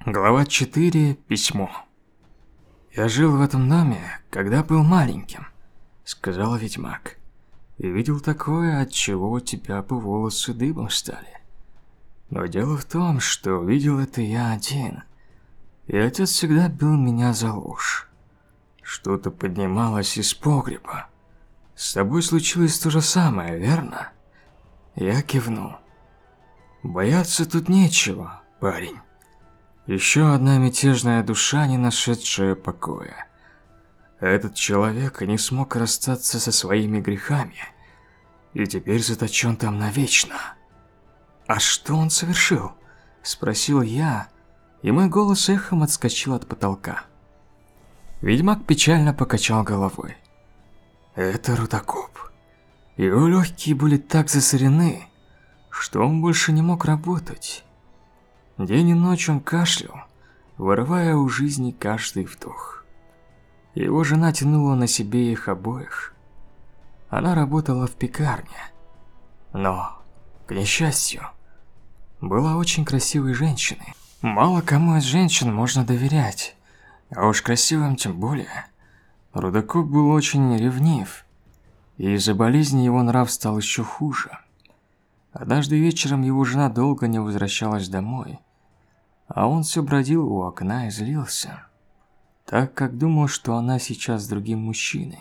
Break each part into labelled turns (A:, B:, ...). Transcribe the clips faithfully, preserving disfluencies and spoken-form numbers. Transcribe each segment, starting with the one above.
A: Глава четыре. Письмо. «Я жил в этом доме, когда был маленьким», — сказал ведьмак. «И видел такое, от чего у тебя бы волосы дыбом стали. Но дело в том, что видел это я один. И отец всегда бил меня за ложь. Что-то поднималось из погреба. С тобой случилось то же самое, верно?» Я кивнул. «Бояться тут нечего, парень. Еще одна мятежная душа, не нашедшая покоя. Этот человек не смог расстаться со своими грехами, и теперь заточен там навечно». «А что он совершил?» – спросил я, и мой голос эхом отскочил от потолка. Ведьмак печально покачал головой. «Это рудокоп. Его легкие были так засорены, что он больше не мог работать. День и ночь он кашлял, вырывая у жизни каждый вдох. Его жена тянула на себе их обоих. Она работала в пекарне, но, к несчастью, была очень красивой женщиной. Мало кому из женщин можно доверять, а уж красивым тем более. Рудокоп был очень ревнив, и из-за болезни его нрав стал еще хуже. Однажды вечером его жена долго не возвращалась домой, а он все бродил у окна и злился, так как думал, что она сейчас с другим мужчиной.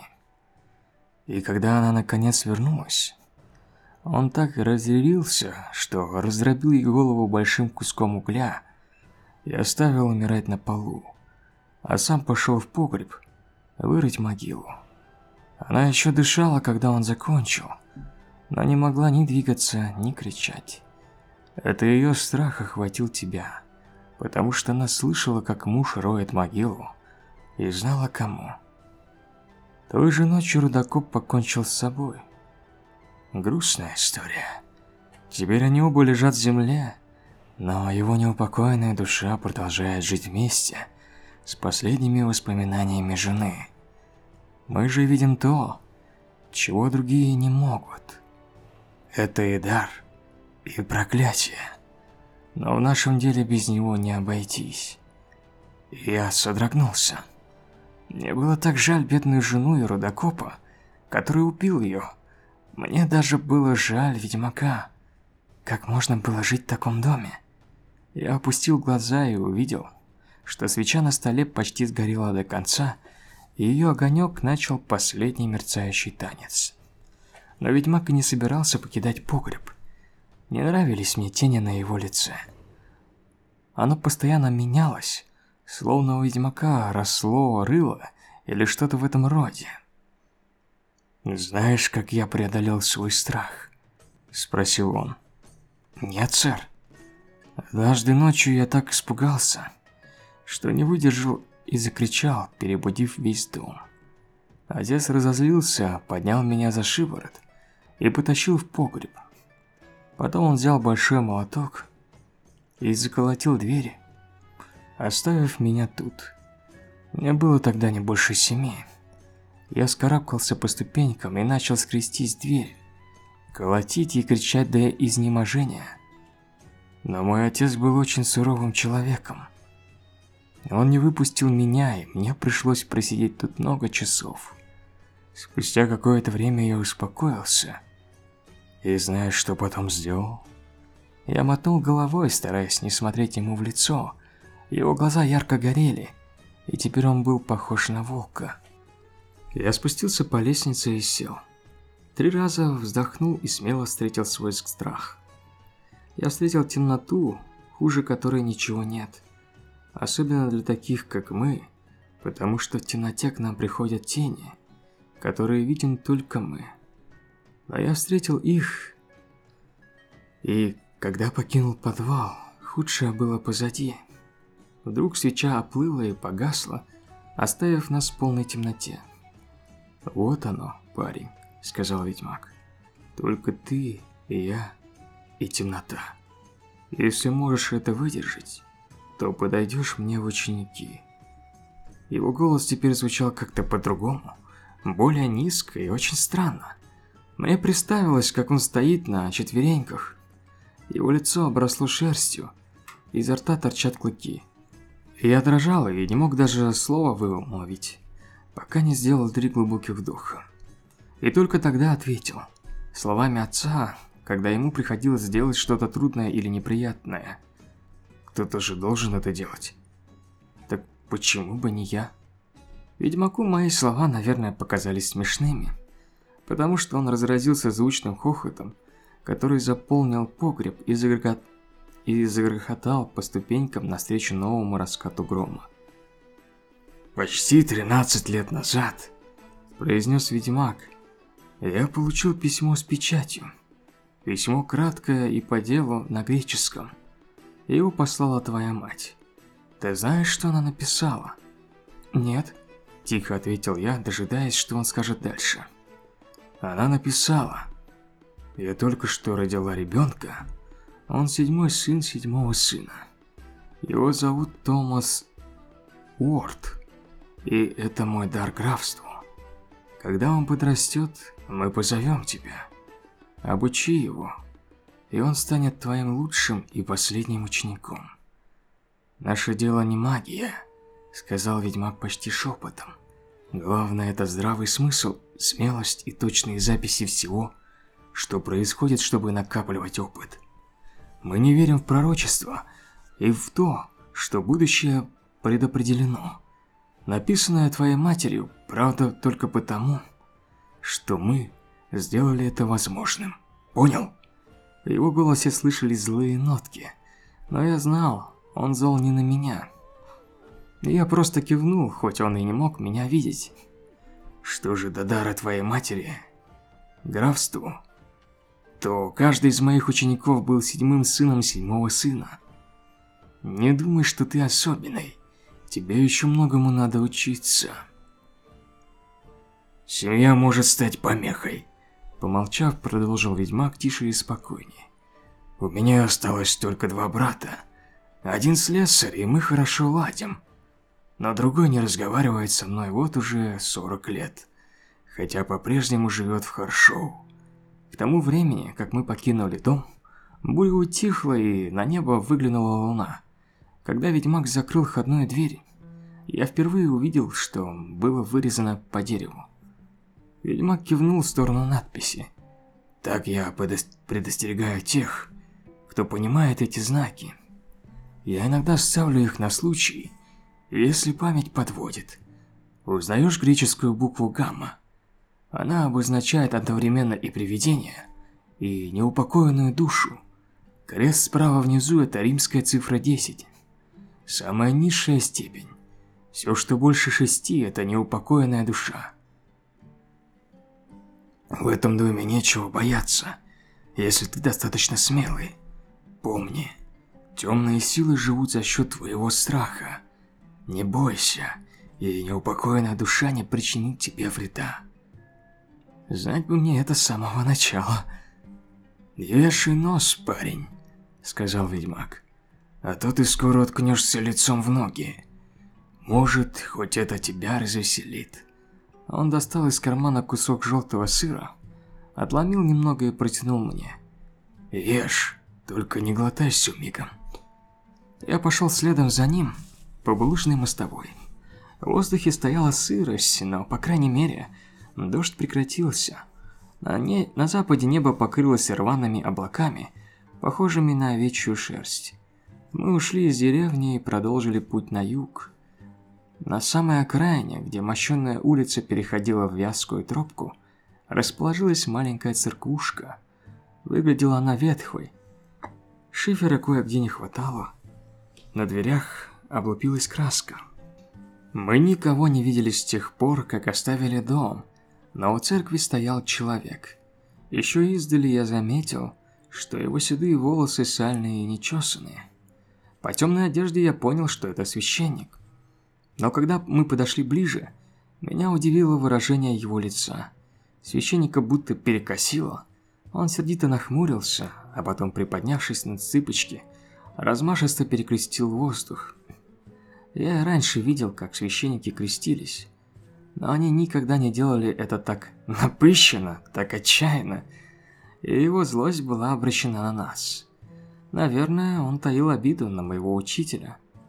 A: И когда она наконец вернулась, он так разъярился, что раздробил ей голову большим куском угля и оставил умирать на полу, а сам пошел в погреб вырыть могилу. Она еще дышала, когда он закончил, но не могла ни двигаться, ни кричать. Это ее страх охватил тебя, потому что она слышала, как муж роет могилу, и знала кому. Той же ночью рудокоп покончил с собой. Грустная история. Теперь они оба лежат в земле, но его неупокоенная душа продолжает жить вместе с последними воспоминаниями жены. Мы же видим то, чего другие не могут. Это и дар, и проклятие. Но в нашем деле без него не обойтись. Я содрогнулся. Мне было так жаль бедную жену и рудокопа, который убил ее. Мне даже было жаль ведьмака. Как можно было жить в таком доме? Я опустил глаза и увидел, что свеча на столе почти сгорела до конца, и ее огонек начал последний мерцающий танец. Но ведьмак и не собирался покидать погреб. Не нравились мне тени на его лице. Оно постоянно менялось, словно у ведьмака росло рыло или что-то в этом роде. «Знаешь, как я преодолел свой страх?» – спросил он. «Нет, сэр. Однажды ночью я так испугался, что не выдержал и закричал, перебудив весь дом. Отец разозлился, поднял меня за шиворот и потащил в погреб. Потом он взял большой молоток и заколотил двери, оставив меня тут. Мне было тогда не больше семи. Я скарабкался по ступенькам и начал скрестись в дверь, колотить и кричать до изнеможения. Но мой отец был очень суровым человеком. Он не выпустил меня, и мне пришлось просидеть тут много часов. Спустя какое-то время я успокоился. И знаешь, что потом сделал? Я мотнул головой, стараясь не смотреть ему в лицо. Его глаза ярко горели, и теперь он был похож на волка. Я спустился по лестнице и сел. Три раза вздохнул и смело встретил свой страх. Я встретил темноту, хуже которой ничего нет. Особенно для таких, как мы, потому что в темноте к нам приходят тени, которые видим только мы. А я встретил их, и когда покинул подвал, худшее было позади. Вдруг свеча оплыла и погасла, оставив нас в полной темноте. «Вот оно, парень», — сказал ведьмак. «Только ты и я и темнота. Если можешь это выдержать, то подойдешь мне в ученики». Его голос теперь звучал как-то по-другому, более низко и очень странно. Мне представилось, как он стоит на четвереньках. Его лицо обросло шерстью, изо рта торчат клыки. Я дрожал и не мог даже слова вымолвить, пока не сделал три глубоких вдоха. И только тогда ответил, словами отца, когда ему приходилось сделать что-то трудное или неприятное. Кто-то же должен это делать. Так почему бы не я? Ведьмаку мои слова, наверное, показались смешными, потому что он разразился звучным хохотом, который заполнил погреб и загрохотал. и загрохотал по ступенькам навстречу новому раскату грома. «Почти тринадцать лет назад», – произнес ведьмак, – «я получил письмо с печатью. Письмо краткое и по делу на греческом. Его послала твоя мать. Ты знаешь, что она написала?» «Нет», – тихо ответил я, дожидаясь, что он скажет дальше. «Она написала: я только что родила ребенка. Он седьмой сын седьмого сына. Его зовут Томас Уорд, и это мой дар графству. Когда он подрастет, мы позовем тебя. Обучи его, и он станет твоим лучшим и последним учеником. Наше дело не магия», — сказал ведьмак почти шепотом. «Главное — это здравый смысл, смелость и точные записи всего, что происходит, чтобы накапливать опыт. Мы не верим в пророчество и в то, что будущее предопределено. Написанное твоей матерью, правда, только потому, что мы сделали это возможным. Понял?» В его голосе слышались злые нотки, но я знал, он зол не на меня. Я просто кивнул, хоть он и не мог меня видеть. «Что же до дара твоей матери, графству, то каждый из моих учеников был седьмым сыном седьмого сына. Не думай, что ты особенный. Тебе еще многому надо учиться. Семья может стать помехой», — помолчав, продолжил ведьмак тише и спокойнее. «У меня осталось только два брата. Один слесарь, и мы хорошо ладим. Но другой не разговаривает со мной вот уже сорок лет, хотя по-прежнему живет в Харшоу. К тому времени, как мы покинули дом, буря утихла и на небо выглянула луна. Когда ведьмак закрыл входную дверь, я впервые увидел, что было вырезано по дереву. Ведьмак кивнул в сторону надписи. «Так я предостерегаю тех, кто понимает эти знаки. Я иногда ставлю их на случай, если память подводит. Узнаешь греческую букву гамма? Она обозначает одновременно и привидение, и неупокоенную душу. Крест справа внизу – это римская цифра десять. Самая низшая степень. Все, что больше шести – это неупокоенная душа. В этом доме нечего бояться, если ты достаточно смелый. Помни, темные силы живут за счет твоего страха. Не бойся, и неупокоенная душа не причинит тебе вреда». Знать бы мне это с самого начала. «Вешай нос, парень», — сказал ведьмак, — «а то ты скоро уткнешься лицом в ноги. Может, хоть это тебя развеселит». Он достал из кармана кусок желтого сыра, отломил немного и протянул мне. «Ешь, только не глотай всё мигом». Я пошел следом за ним по булыжной мостовой. В воздухе стояла сырость, но, по крайней мере, дождь прекратился. На, не... на западе небо покрылось рваными облаками, похожими на овечью шерсть. Мы ушли из деревни и продолжили путь на юг. На самой окраине, где мощенная улица переходила в вязкую тропку, расположилась маленькая церквушка. Выглядела она ветхой. Шифера кое-где не хватало. На дверях облупилась краска. Мы никого не видели с тех пор, как оставили дом, но у церкви стоял человек. Еще издали я заметил, что его седые волосы сальные и нечесанные. По темной одежде я понял, что это священник. Но когда мы подошли ближе, меня удивило выражение его лица. Священника будто перекосило. Он сердито нахмурился, а потом, приподнявшись на цыпочки, размашисто перекрестил воздух. Я и раньше видел, как священники крестились, но они никогда не делали это так напыщенно, так отчаянно, и его злость была обращена на нас. Наверное, он таил обиду на моего учителя.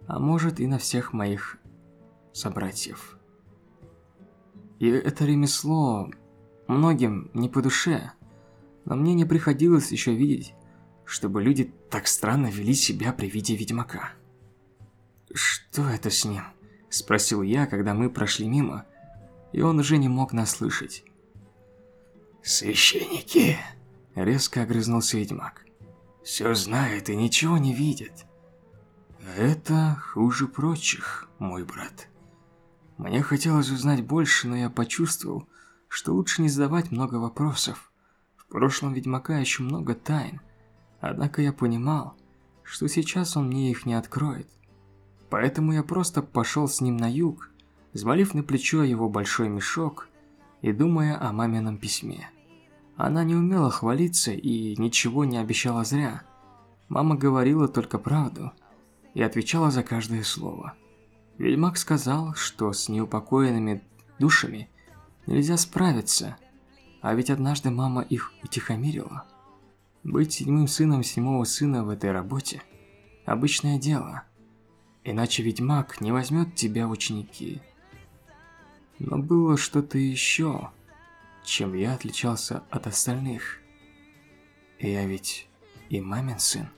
A: а может и на всех моих собратьев. И это ремесло многим не по душе, но мне не приходилось еще видеть, чтобы люди так странно вели себя при виде ведьмака. «Что это с ним?» – спросил я, когда мы прошли мимо, и он уже не мог нас слышать. «Священники!» – резко огрызнулся ведьмак. «Все знает и ничего не видит. Это хуже прочих, мой брат. Мне хотелось узнать больше, но я почувствовал, что лучше не задавать много вопросов. В прошлом ведьмака еще много тайн, однако я понимал, что сейчас он мне их не откроет. Поэтому я просто пошел с ним на юг, взвалив на плечо его большой мешок и думая о мамином письме. Она не умела хвалиться и ничего не обещала зря. Мама говорила только правду и отвечала за каждое слово. Ведьмак сказал, что с неупокоенными душами нельзя справиться, а ведь однажды мама их утихомирила. Быть седьмым сыном седьмого сына в этой работе – обычное дело, иначе ведьмак не возьмет тебя в ученики. Но было что-то еще, чем я отличался от остальных. Я ведь и мамин сын.